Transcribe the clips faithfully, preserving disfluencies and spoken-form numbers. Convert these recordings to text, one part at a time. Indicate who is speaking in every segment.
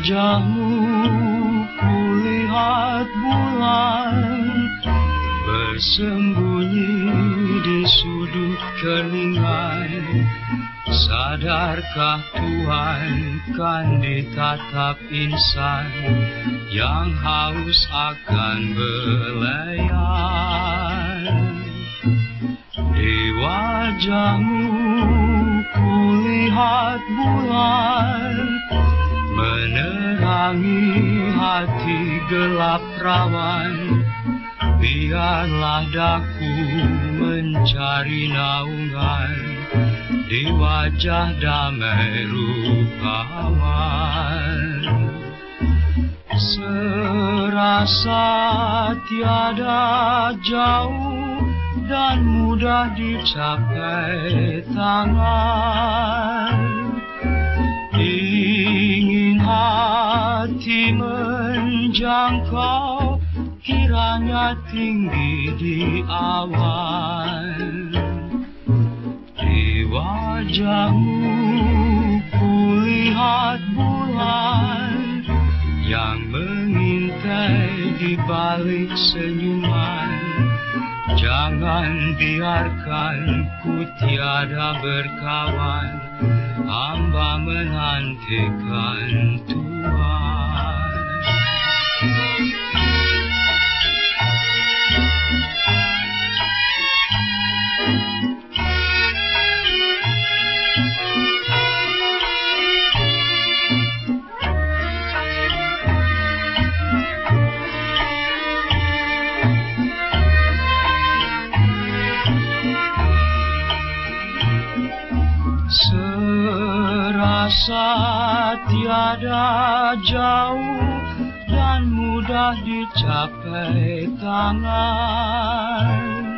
Speaker 1: wajahmu kulihat bulan bersembunyi di sudut keningan. Sadarkah Tuhan kan ditatap insan yang haus akan belayan? Di wajahmu kulihat bulan menerangi hati gelap rawan. Biarlah daku mencari naungan di wajah damai rupawan. Serasa tiada jauh dan mudah dicapai tangan. Ingin hati menjangkau, kiranya tinggi di awan. Di wajahmu kulihat bulan yang mengintai di balik senyuman. Jangan biarkan ku tiada berkawan, hamba menantikan Tuhan. Serasa tiada jauh dan mudah dicapai tangan.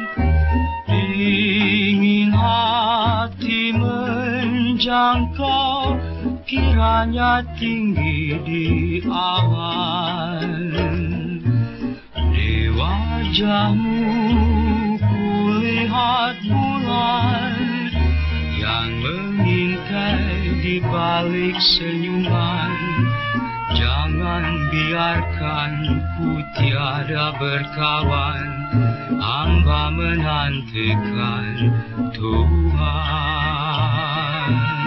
Speaker 1: Ingin hati menjangkau, kiranya tinggi di awan. Di wajahmu kulihat bulan yang mengintai di balik senyuman. Jangan biarkan ku tiada berkawan, hamba menantikan Tuhan.